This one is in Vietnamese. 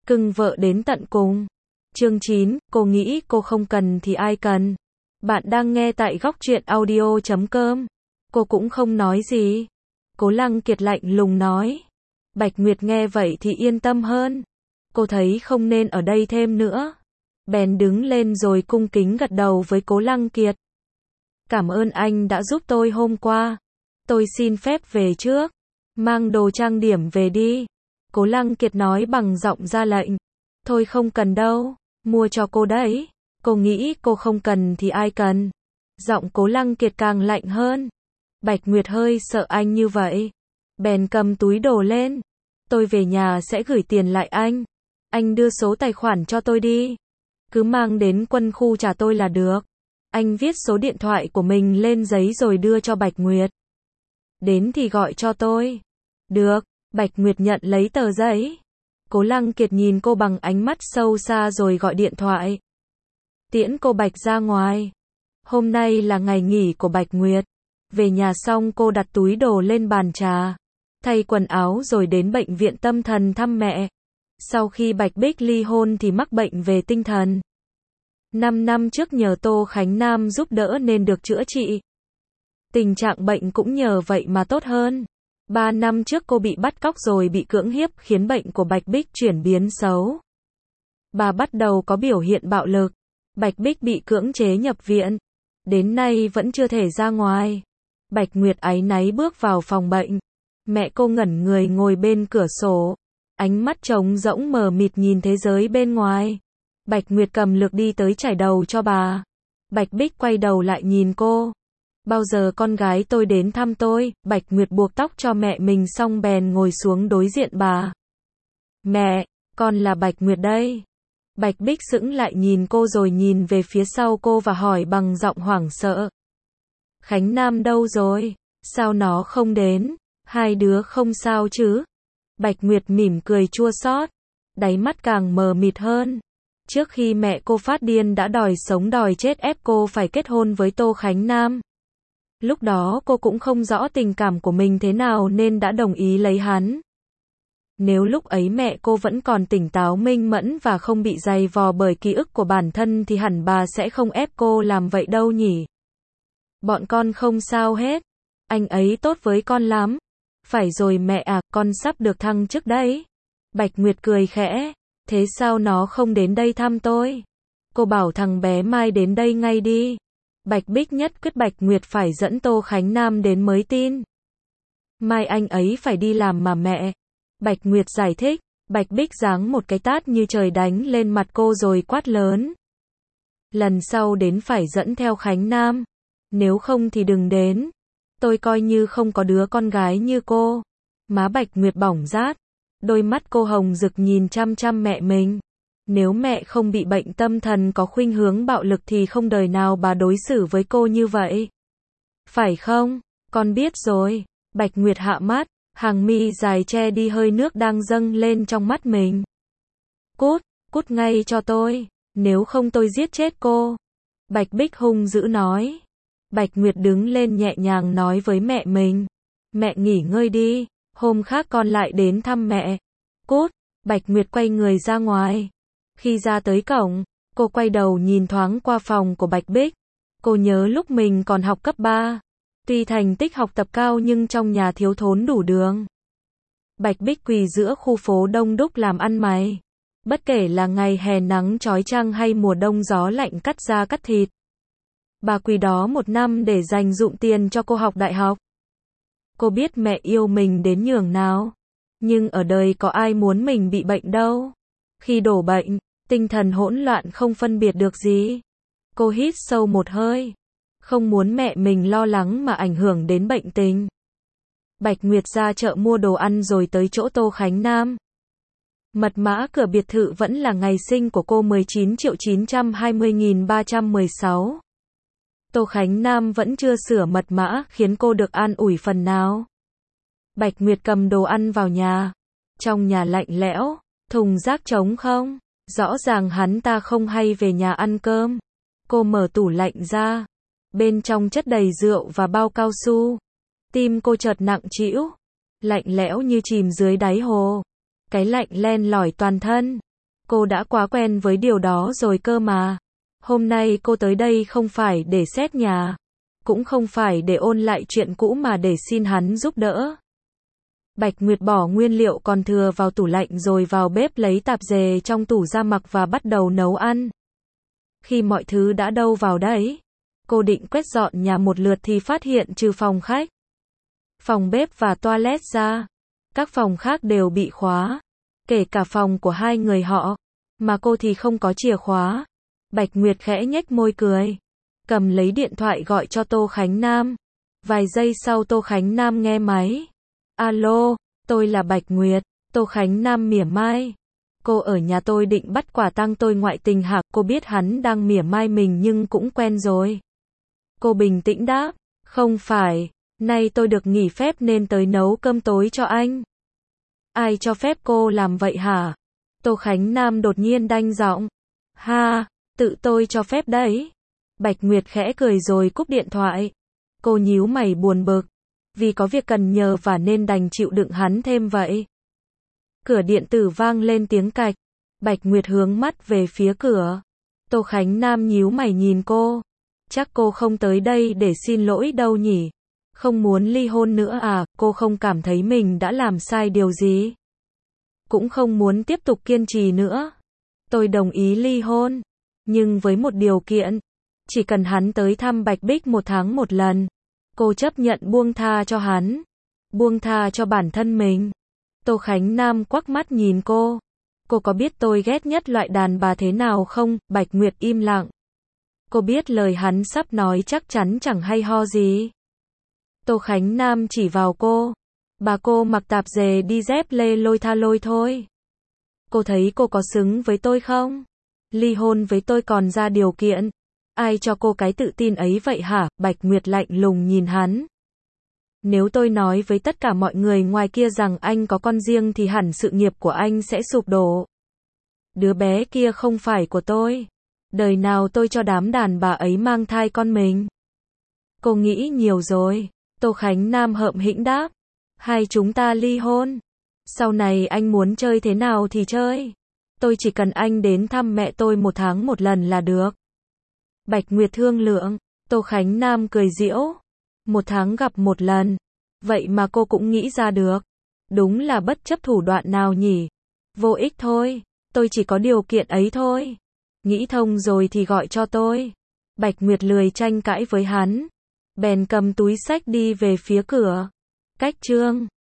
cưng vợ đến tận cùng. Chương 9, cô nghĩ cô không cần thì ai cần. Bạn đang nghe tại góc truyện audio.com. Cô cũng không nói gì. Cố Lăng Kiệt lạnh lùng nói. Bạch Nguyệt nghe vậy thì yên tâm hơn. Cô thấy không nên ở đây thêm nữa. Bèn đứng lên rồi cung kính gật đầu với Cố Lăng Kiệt. Cảm ơn anh đã giúp tôi hôm qua. Tôi xin phép về trước. Mang đồ trang điểm về đi. Cố Lăng Kiệt nói bằng giọng ra lệnh. Thôi không cần đâu, mua cho cô đấy. Cô nghĩ cô không cần thì ai cần. Giọng Cố Lăng Kiệt càng lạnh hơn. Bạch Nguyệt hơi sợ anh như vậy. Bèn cầm túi đồ lên. Tôi về nhà sẽ gửi tiền lại anh. Anh đưa số tài khoản cho tôi đi. Cứ mang đến quân khu trả tôi là được. Anh viết số điện thoại của mình lên giấy rồi đưa cho Bạch Nguyệt. Đến thì gọi cho tôi. Được, Bạch Nguyệt nhận lấy tờ giấy. Cố Lăng Kiệt nhìn cô bằng ánh mắt sâu xa rồi gọi điện thoại. Tiễn cô Bạch ra ngoài. Hôm nay là ngày nghỉ của Bạch Nguyệt. Về nhà xong cô đặt túi đồ lên bàn trà. Thay quần áo rồi đến bệnh viện tâm thần thăm mẹ. Sau khi Bạch Bích ly hôn thì mắc bệnh về tinh thần. 5 năm trước nhờ Tô Khánh Nam giúp đỡ nên được chữa trị. Tình trạng bệnh cũng nhờ vậy mà tốt hơn. 3 năm trước cô bị bắt cóc rồi bị cưỡng hiếp khiến bệnh của Bạch Bích chuyển biến xấu. Bà bắt đầu có biểu hiện bạo lực. Bạch Bích bị cưỡng chế nhập viện. Đến nay vẫn chưa thể ra ngoài. Bạch Nguyệt áy náy bước vào phòng bệnh. Mẹ cô ngẩn người ngồi bên cửa sổ. Ánh mắt trống rỗng mờ mịt nhìn thế giới bên ngoài. Bạch Nguyệt cầm lược đi tới chải đầu cho bà. Bạch Bích quay đầu lại nhìn cô. Bao giờ con gái tôi đến thăm tôi? Bạch Nguyệt buộc tóc cho mẹ mình xong bèn ngồi xuống đối diện bà. Mẹ, con là Bạch Nguyệt đây. Bạch Bích sững lại nhìn cô rồi nhìn về phía sau cô và hỏi bằng giọng hoảng sợ. Khánh Nam đâu rồi? Sao nó không đến? Hai đứa không sao chứ? Bạch Nguyệt mỉm cười chua xót, đáy mắt càng mờ mịt hơn. Trước khi mẹ cô phát điên đã đòi sống đòi chết ép cô phải kết hôn với Tô Khánh Nam. Lúc đó cô cũng không rõ tình cảm của mình thế nào nên đã đồng ý lấy hắn. Nếu lúc ấy mẹ cô vẫn còn tỉnh táo minh mẫn và không bị dày vò bởi ký ức của bản thân thì hẳn bà sẽ không ép cô làm vậy đâu nhỉ. Bọn con không sao hết. Anh ấy tốt với con lắm. Phải rồi mẹ à, con sắp được thăng chức đấy. Bạch Nguyệt cười khẽ. Thế sao nó không đến đây thăm tôi? Cô bảo thằng bé Mai đến đây ngay đi. Bạch Bích nhất quyết Bạch Nguyệt phải dẫn Tô Khánh Nam đến mới tin. Mai anh ấy phải đi làm mà mẹ. Bạch Nguyệt giải thích. Bạch Bích giáng một cái tát như trời đánh lên mặt cô rồi quát lớn. Lần sau đến phải dẫn theo Khánh Nam. Nếu không thì đừng đến. Tôi coi như không có đứa con gái như cô. Má Bạch Nguyệt bỏng rát. Đôi mắt cô hồng rực nhìn chăm chăm mẹ mình. Nếu mẹ không bị bệnh tâm thần có khuynh hướng bạo lực thì không đời nào bà đối xử với cô như vậy. Phải không? Con biết rồi. Bạch Nguyệt hạ mắt, hàng mi dài che đi hơi nước đang dâng lên trong mắt mình. Cút, cút ngay cho tôi. Nếu không tôi giết chết cô. Bạch Bích hung dữ nói. Bạch Nguyệt đứng lên nhẹ nhàng nói với mẹ mình. Mẹ nghỉ ngơi đi. Hôm khác con lại đến thăm mẹ. Cút, Bạch Nguyệt quay người ra ngoài. Khi ra tới cổng, cô quay đầu nhìn thoáng qua phòng của Bạch Bích. Cô nhớ lúc mình còn học cấp 3. Tuy thành tích học tập cao nhưng trong nhà thiếu thốn đủ đường. Bạch Bích quỳ giữa khu phố đông đúc làm ăn mày. Bất kể là ngày hè nắng chói chang hay mùa đông gió lạnh cắt da cắt thịt. Bà quỳ đó 1 năm để dành dụm tiền cho cô học đại học. Cô biết mẹ yêu mình đến nhường nào. Nhưng ở đời có ai muốn mình bị bệnh đâu. Khi đổ bệnh, tinh thần hỗn loạn không phân biệt được gì. Cô hít sâu một hơi. Không muốn mẹ mình lo lắng mà ảnh hưởng đến bệnh tình. Bạch Nguyệt ra chợ mua đồ ăn rồi tới chỗ Tô Khánh Nam. Mật mã cửa biệt thự vẫn là ngày sinh của cô 19.920.316. Tô Khánh Nam vẫn chưa sửa mật mã khiến cô được an ủi phần nào. Bạch Nguyệt cầm đồ ăn vào nhà. Trong nhà lạnh lẽo, thùng rác trống không. Rõ ràng hắn ta không hay về nhà ăn cơm. Cô mở tủ lạnh ra. Bên trong chất đầy rượu và bao cao su. Tim cô chợt nặng trĩu. Lạnh lẽo như chìm dưới đáy hồ. Cái lạnh len lỏi toàn thân. Cô đã quá quen với điều đó rồi cơ mà. Hôm nay cô tới đây không phải để xét nhà, cũng không phải để ôn lại chuyện cũ mà để xin hắn giúp đỡ. Bạch Nguyệt bỏ nguyên liệu còn thừa vào tủ lạnh rồi vào bếp lấy tạp dề trong tủ ra mặc và bắt đầu nấu ăn. Khi mọi thứ đã đâu vào đấy, cô định quét dọn nhà một lượt thì phát hiện trừ phòng khách, phòng bếp và toilet ra, các phòng khác đều bị khóa, kể cả phòng của hai người họ, mà cô thì không có chìa khóa. Bạch Nguyệt khẽ nhếch môi cười, cầm lấy điện thoại gọi cho Tô Khánh Nam. Vài giây sau Tô Khánh Nam nghe máy. Alo, tôi là Bạch Nguyệt. Tô Khánh Nam mỉa mai. Cô ở nhà tôi định bắt quả tang tôi ngoại tình hả? Cô biết hắn đang mỉa mai mình nhưng cũng quen rồi. Cô bình tĩnh đáp. Không phải, nay tôi được nghỉ phép nên tới nấu cơm tối cho anh. Ai cho phép cô làm vậy hả? Tô Khánh Nam đột nhiên đanh giọng. Ha, tự tôi cho phép đấy. Bạch Nguyệt khẽ cười rồi cúp điện thoại. Cô nhíu mày buồn bực. Vì có việc cần nhờ và nên đành chịu đựng hắn thêm vậy. Cửa điện tử vang lên tiếng cạch. Bạch Nguyệt hướng mắt về phía cửa. Tô Khánh Nam nhíu mày nhìn cô. Chắc cô không tới đây để xin lỗi đâu nhỉ? Không muốn ly hôn nữa à? Cô không cảm thấy mình đã làm sai điều gì? Cũng không muốn tiếp tục kiên trì nữa. Tôi đồng ý ly hôn. Nhưng với một điều kiện. Chỉ cần hắn tới thăm Bạch Bích 1 tháng 1 lần. Cô chấp nhận buông tha cho hắn. Buông tha cho bản thân mình. Tô Khánh Nam quắc mắt nhìn cô. Cô có biết tôi ghét nhất loại đàn bà thế nào không? Bạch Nguyệt im lặng. Cô biết lời hắn sắp nói chắc chắn chẳng hay ho gì. Tô Khánh Nam chỉ vào cô. Bà cô mặc tạp dề đi dép lê lôi tha lôi thôi. Cô thấy cô có xứng với tôi không? Ly hôn với tôi còn ra điều kiện. Ai cho cô cái tự tin ấy vậy hả? Bạch Nguyệt lạnh lùng nhìn hắn. Nếu tôi nói với tất cả mọi người ngoài kia rằng anh có con riêng thì hẳn sự nghiệp của anh sẽ sụp đổ. Đứa bé kia không phải của tôi. Đời nào tôi cho đám đàn bà ấy mang thai con mình. Cô nghĩ nhiều rồi. Tô Khánh Nam hậm hĩnh đáp. Hai chúng ta ly hôn. Sau này anh muốn chơi thế nào thì chơi. Tôi chỉ cần anh đến thăm mẹ tôi 1 tháng 1 lần là được. Bạch Nguyệt thương lượng. Tô Khánh Nam cười giễu. 1 tháng gặp 1 lần. Vậy mà cô cũng nghĩ ra được. Đúng là bất chấp thủ đoạn nào nhỉ. Vô ích thôi. Tôi chỉ có điều kiện ấy thôi. Nghĩ thông rồi thì gọi cho tôi. Bạch Nguyệt lười tranh cãi với hắn. Bèn cầm túi xách đi về phía cửa. Cách chương